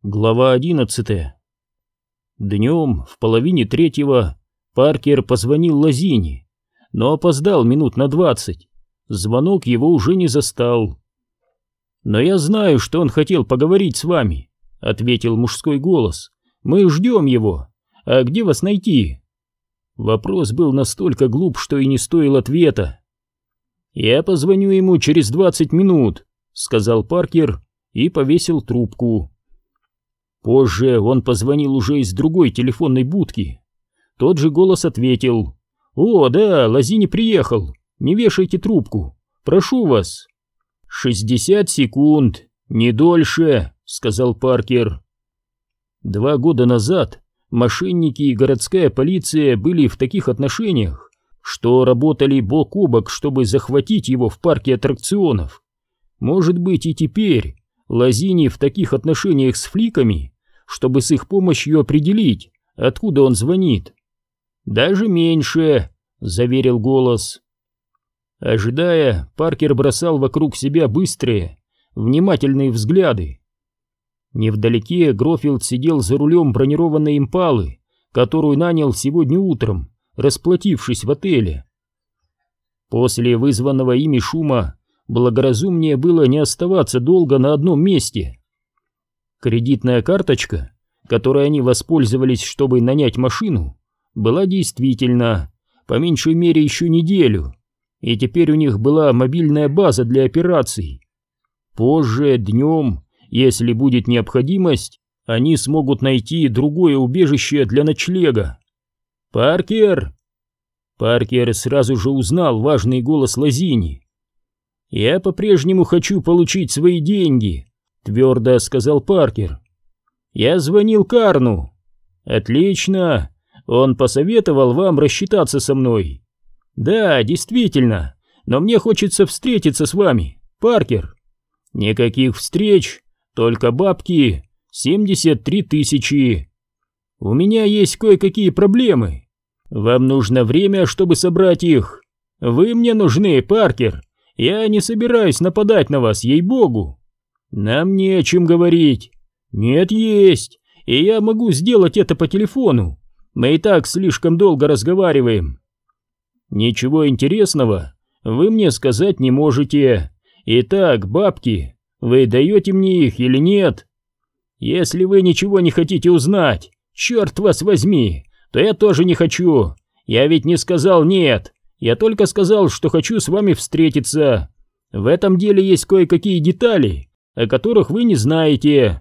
Глава 11. Днем в половине третьего Паркер позвонил Лозини, но опоздал минут на 20. Звонок его уже не застал. «Но я знаю, что он хотел поговорить с вами», — ответил мужской голос. «Мы ждем его. А где вас найти?» Вопрос был настолько глуп, что и не стоил ответа. «Я позвоню ему через 20 минут», — сказал Паркер и повесил трубку. Позже он позвонил уже из другой телефонной будки. Тот же голос ответил: «О, да, Лозини приехал. Не вешайте трубку. Прошу вас». 60 секунд, не дольше», — сказал Паркер. 2 года назад мошенники и городская полиция были в таких отношениях, что работали бок о бок, чтобы захватить его в парке аттракционов. Может быть, и теперь Лозини в таких отношениях с фликами, чтобы с их помощью определить, откуда он звонит. «Даже меньше», — заверил голос. Ожидая, Паркер бросал вокруг себя быстрые, внимательные взгляды. Невдалеке Грофилд сидел за рулем бронированной импалы, которую нанял сегодня утром, расплатившись в отеле. После вызванного ими шума благоразумнее было не оставаться долго на одном месте. Кредитная карточка, которой они воспользовались, чтобы нанять машину, была действительно, по меньшей мере, еще неделю, и теперь у них была мобильная база для операций. Позже, днем, если будет необходимость, они смогут найти другое убежище для ночлега. «Паркер!» Паркер сразу же узнал важный голос Лозини. «Я по-прежнему хочу получить свои деньги», — твердо сказал Паркер. «Я звонил Карну». «Отлично. Он посоветовал вам рассчитаться со мной». «Да, действительно. Но мне хочется встретиться с вами, Паркер». «Никаких встреч, только бабки. 73 тысячи. У меня есть кое-какие проблемы. Вам нужно время, чтобы собрать их. Вы мне нужны, Паркер. Я не собираюсь нападать на вас, ей-богу». «Нам не о чем говорить». «Нет, есть, и я могу сделать это по телефону. Мы и так слишком долго разговариваем». «Ничего интересного вы мне сказать не можете. Итак, бабки, вы даете мне их или нет? Если вы ничего не хотите узнать, черт вас возьми, то я тоже не хочу. Я ведь не сказал нет, я только сказал, что хочу с вами встретиться. В этом деле есть кое-какие детали, о которых вы не знаете».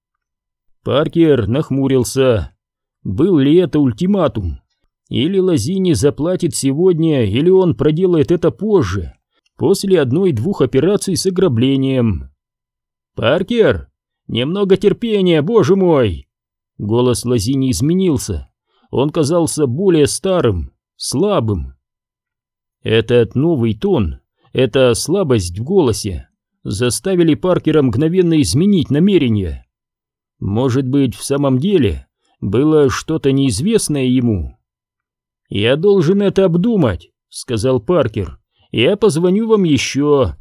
Паркер нахмурился. Был ли это ультиматум? Или Лозини заплатит сегодня, или он проделает это позже, после 1-2 операций с ограблением. «Паркер, немного терпения, боже мой!» Голос Лозини изменился. Он казался более старым, слабым. Этот новый тон, эта слабость в голосе заставили Паркера мгновенно изменить намерение. Может быть, в самом деле было что-то неизвестное ему? «Я должен это обдумать», — сказал Паркер. «Я позвоню вам еще».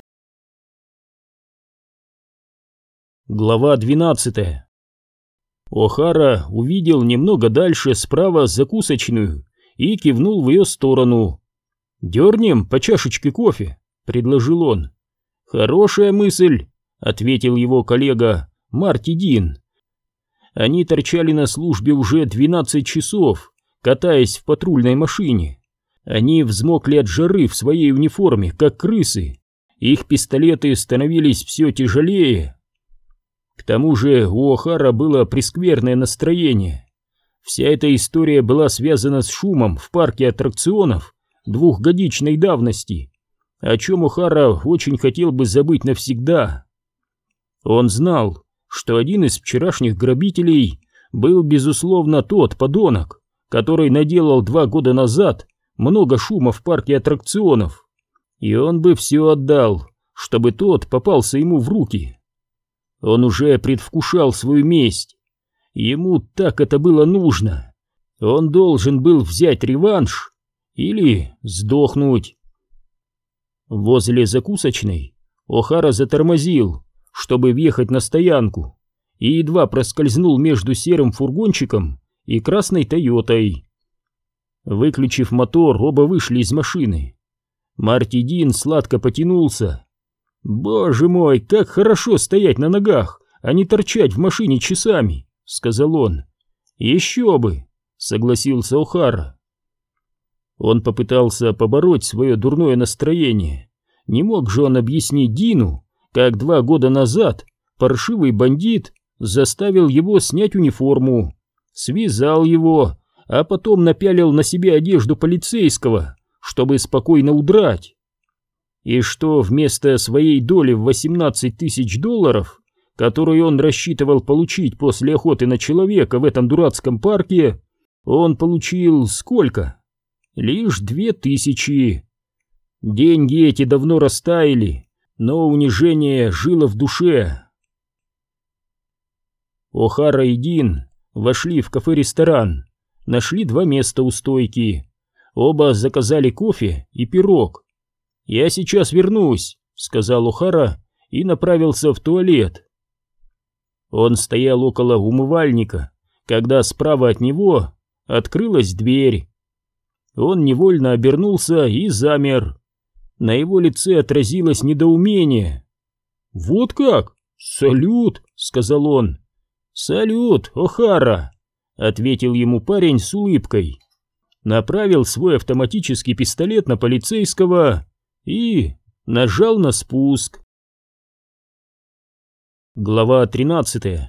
Глава 12. О'Хара увидел немного дальше справа закусочную и кивнул в ее сторону. «Дернем по чашечке кофе», — предложил он. «Хорошая мысль», — ответил его коллега Марти Дин. Они торчали на службе уже 12 часов, катаясь в патрульной машине. Они взмокли от жары в своей униформе, как крысы. Их пистолеты становились все тяжелее. К тому же у О'Хара было прескверное настроение. Вся эта история была связана с шумом в парке аттракционов 2-годичной давности, о чем О'Хара очень хотел бы забыть навсегда. Он знал, что один из вчерашних грабителей был, безусловно, тот подонок, который наделал 2 года назад много шума в парке аттракционов, и он бы все отдал, чтобы тот попался ему в руки. Он уже предвкушал свою месть. Ему так это было нужно. Он должен был взять реванш или сдохнуть. Возле закусочной О'Хара затормозил, чтобы въехать на стоянку, и едва проскользнул между серым фургончиком и красной Тойотой. Выключив мотор, оба вышли из машины. Марти Дин сладко потянулся. «Боже мой, как хорошо стоять на ногах, а не торчать в машине часами», — сказал он. «Еще бы», — согласился О'Хара. Он попытался побороть свое дурное настроение. Не мог же он объяснить Дину, как 2 года назад паршивый бандит заставил его снять униформу, связал его, а потом напялил на себя одежду полицейского, чтобы спокойно удрать. И что вместо своей доли в $18 тысяч, которую он рассчитывал получить после охоты на человека в этом дурацком парке, он получил сколько? Лишь 2000. Деньги эти давно растаяли, но унижение жило в душе. О'Хара и Дин вошли в кафе-ресторан, нашли 2 места у стойки. Оба заказали кофе и пирог. «Я сейчас вернусь», — сказал О'Хара и направился в туалет. Он стоял около умывальника, когда справа от него открылась дверь. Он невольно обернулся и замер. На его лице отразилось недоумение. «Вот как? Салют!» — сказал он. «Салют, О'Хара!» — ответил ему парень с улыбкой. Направил свой автоматический пистолет на полицейского и нажал на спуск. Глава 13.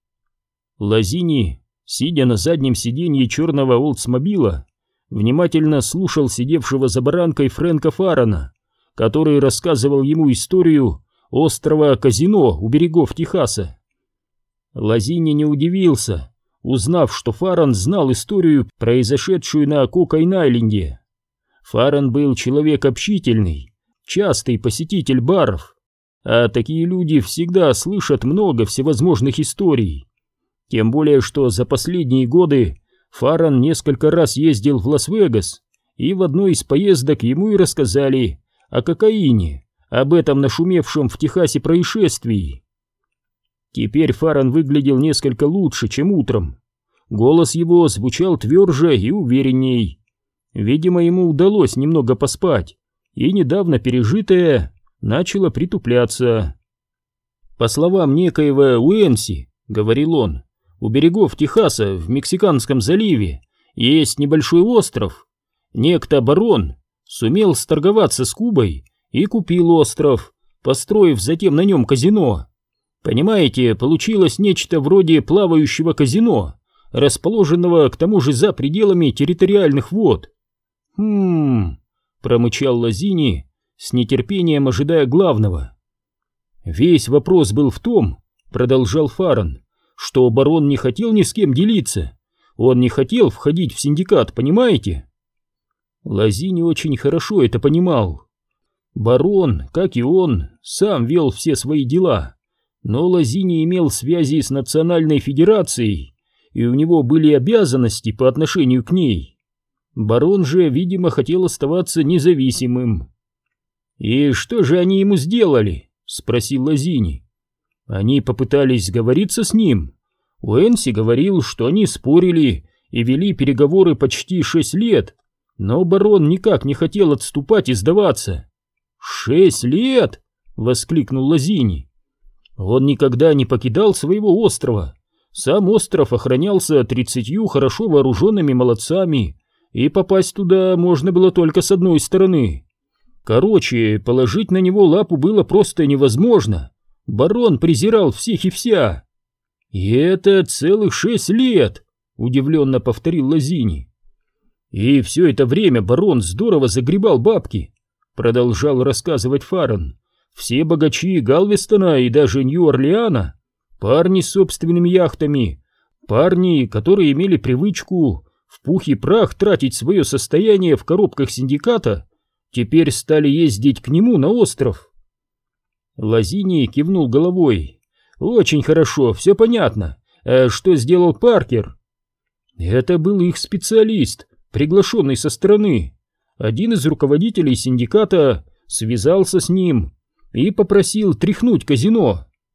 Лазини, сидя на заднем сиденье черного Олдсмобила, внимательно слушал сидевшего за баранкой Фрэнка Фаррена, который рассказывал ему историю острова Казино у берегов Техаса. Лазини не удивился, узнав, что Фаррен знал историю, произошедшую на Кокайн-Айленде. Фаррен был человек общительный, частый посетитель баров, а такие люди всегда слышат много всевозможных историй. Тем более, что за последние годы Фаррен несколько раз ездил в Лас-Вегас, и в одной из поездок ему и рассказали о кокаине, об этом нашумевшем в Техасе происшествии. Теперь Фаррен выглядел несколько лучше, чем утром. Голос его звучал тверже и уверенней. Видимо, ему удалось немного поспать, и недавно пережитое начало притупляться. «По словам некоего Уэнси, — говорил он, — у берегов Техаса в Мексиканском заливе есть небольшой остров. Некто барон сумел сторговаться с Кубой и купил остров, построив затем на нем казино. Понимаете, получилось нечто вроде плавающего казино, расположенного к тому же за пределами территориальных вод». Промычал Лазини, с нетерпением ожидая главного. «Весь вопрос был в том, — продолжал Фаррен, — что барон не хотел ни с кем делиться. Он не хотел входить в синдикат, понимаете?» Лазини очень хорошо это понимал. Барон, как и он, сам вел все свои дела, но Лазини имел связи с Национальной Федерацией, и у него были обязанности по отношению к ней. Барон же, видимо, хотел оставаться независимым. «И что же они ему сделали?» — спросил Лазини. «Они попытались сговориться с ним. Уэнси говорил, что они спорили и вели переговоры почти 6 лет, но барон никак не хотел отступать и сдаваться». «6 лет!» — воскликнул Лазини. «Он никогда не покидал своего острова. Сам остров охранялся 30 хорошо вооруженными молодцами, и попасть туда можно было только с одной стороны. Короче, положить на него лапу было просто невозможно. Барон презирал всех и вся». «И это целых 6 лет!» — удивленно повторил Лазини. «И все это время барон здорово загребал бабки», — продолжал рассказывать Фаррен. «Все богачи Галвестона и даже Нью-Орлеана, парни с собственными яхтами, парни, которые имели привычку в пух и прах тратить свое состояние в коробках синдиката, теперь стали ездить к нему на остров». Лазини кивнул головой. «Очень хорошо, все понятно. А что сделал Паркер?» «Это был их специалист, приглашенный со стороны. Один из руководителей синдиката связался с ним и попросил тряхнуть казино.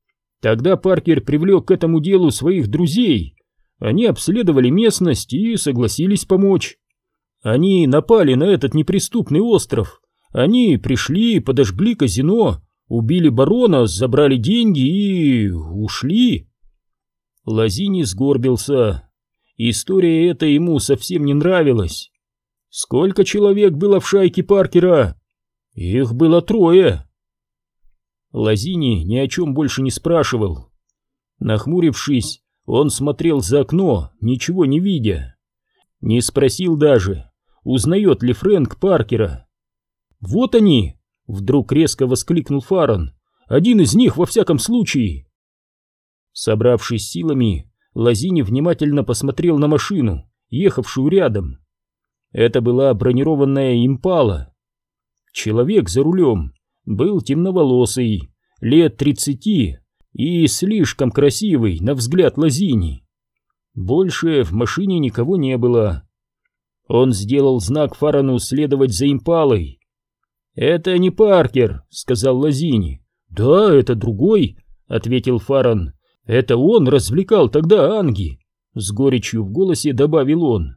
Тогда Паркер привлек к этому делу своих друзей. Они обследовали местность и согласились помочь. Они напали на этот неприступный остров. Они пришли, подожгли казино, убили барона, забрали деньги и ушли. Лазини сгорбился. История эта ему совсем не нравилась. Сколько человек было в шайке Паркера? Их было 3. Лазини ни о чем больше не спрашивал. Нахмурившись, он смотрел за окно, ничего не видя. Не спросил даже, узнает ли Фрэнк Паркера. «Вот они!» — вдруг резко воскликнул Фаррен. «Один из них, во всяком случае!» Собравшись силами, Лазини внимательно посмотрел на машину, ехавшую рядом. Это была бронированная импала. Человек за рулем был темноволосый, лет 30 и слишком красивый, на взгляд Лазини. Больше в машине никого не было. Он сделал знак Фаррену следовать за импалой. «Это не Паркер», — сказал Лазини. «Да, это другой», — ответил Фаррен. «Это он развлекал тогда Анги», — с горечью в голосе добавил он.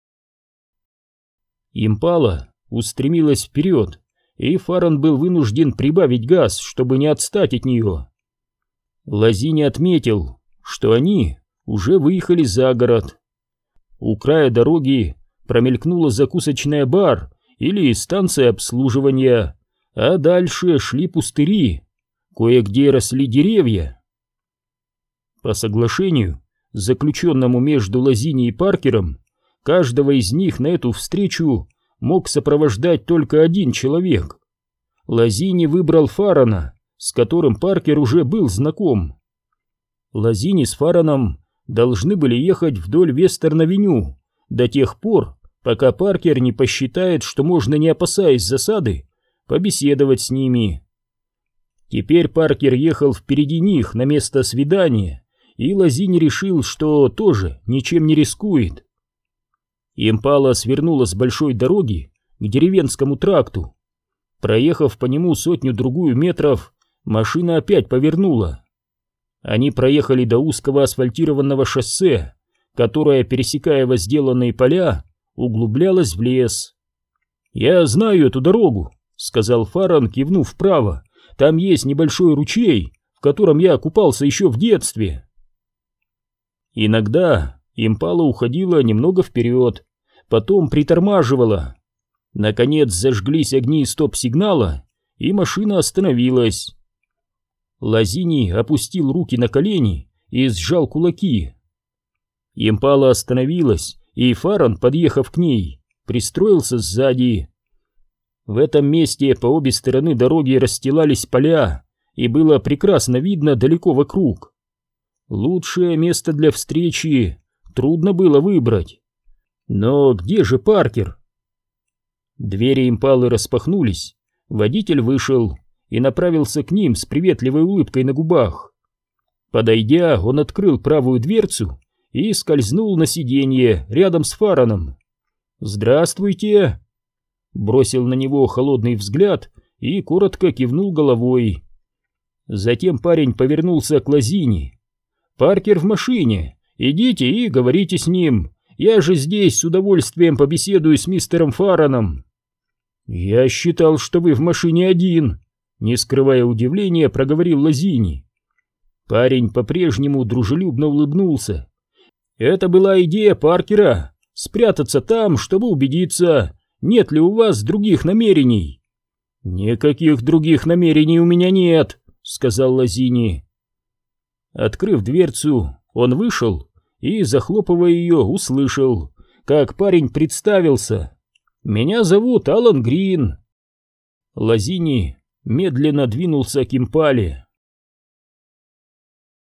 Импала устремилась вперед, и Фаррен был вынужден прибавить газ, чтобы не отстать от нее. Лазини отметил, что они уже выехали за город. У края дороги промелькнула закусочная бар или станция обслуживания, а дальше шли пустыри, кое-где росли деревья. По соглашению, заключенному между Лазини и Паркером, каждого из них на эту встречу мог сопровождать только один человек. Лазини выбрал Фаррена, с которым Паркер уже был знаком. Лазини с Фарреном должны были ехать вдоль Вестерн-авеню до тех пор, пока Паркер не посчитает, что можно, не опасаясь засады, побеседовать с ними. Теперь Паркер ехал впереди них на место свидания, и Лазини решил, что тоже ничем не рискует. Импала свернула с большой дороги к деревенскому тракту. Проехав по нему 100-другую метров, машина опять повернула. Они проехали до узкого асфальтированного шоссе, которое, пересекая возделанные поля, углублялось в лес. «Я знаю эту дорогу», — сказал Фаррен, кивнув вправо. «Там есть небольшой ручей, в котором я купался еще в детстве». Иногда импала уходила немного вперед, потом притормаживала. Наконец зажглись огни стоп-сигнала, и машина остановилась. Лазини опустил руки на колени и сжал кулаки. Импала остановилась, и Фаррен, подъехав к ней, пристроился сзади. В этом месте по обе стороны дороги расстилались поля, и было прекрасно видно далеко вокруг. Лучшее место для встречи трудно было выбрать. Но где же Паркер? Двери импалы распахнулись, водитель вышел и направился к ним с приветливой улыбкой на губах. Подойдя, он открыл правую дверцу и скользнул на сиденье рядом с Фарреном. «Здравствуйте!» Бросил на него холодный взгляд и коротко кивнул головой. Затем парень повернулся к Лазини. «Паркер в машине, идите и говорите с ним. Я же здесь с удовольствием побеседую с мистером Фарреном». «Я считал, что вы в машине один», — не скрывая удивления, проговорил Лазини. Парень по-прежнему дружелюбно улыбнулся. «Это была идея Паркера — спрятаться там, чтобы убедиться, нет ли у вас других намерений». «Никаких других намерений у меня нет», — сказал Лазини. Открыв дверцу, он вышел и, захлопывая ее, услышал, как парень представился. «Меня зовут Алан Грин». Лазини медленно двинулся к импале.